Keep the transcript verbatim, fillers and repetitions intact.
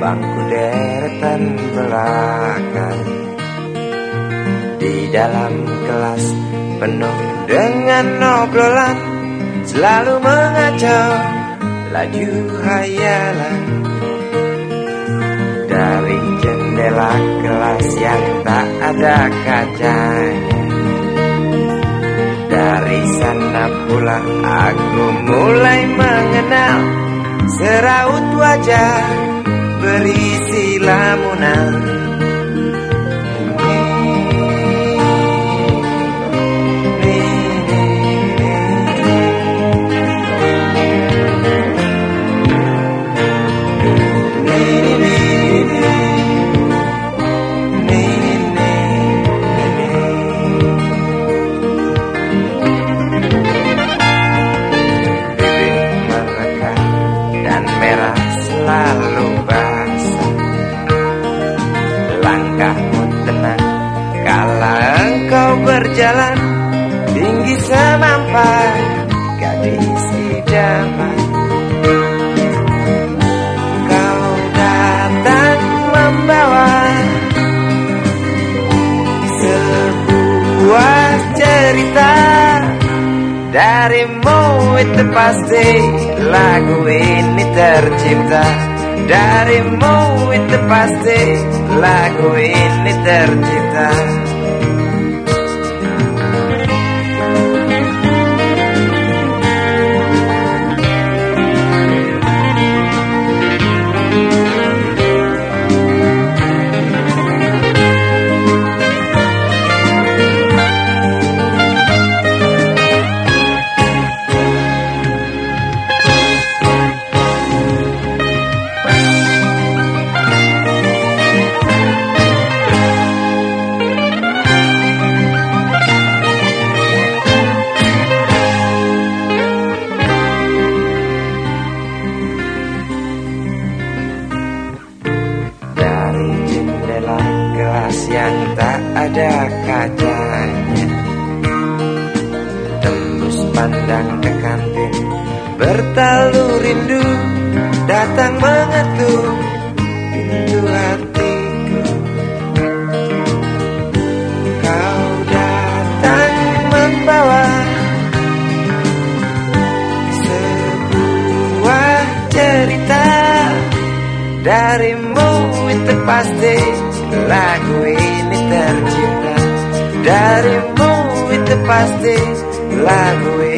bangku deretan belakang. Di dalam kelas penuh dengan obrolan, selalu mengacau laju hayalan. Dari jendela kelas yang tak ada kacanya, dari sana pula aku mulai mengenal seraut wajah berisi lamunan. Lalu basah, langkahmu tenang kala engkau berjalan, tinggi semampai gadis idaman. Kau datang membawa sebuah cerita, darimu itu pasti lagu ini tercipta. Darimu itu pasti lagu ini tercipta. Kelas yang tak ada kacanya, tembus pandang ke kantin, bertalu rindu datang mengetuk pintu hatiku. Kau datang membawa sebuah cerita, darimu itu pasti lagu ini tercipta. Darimu itu pasti lagu ini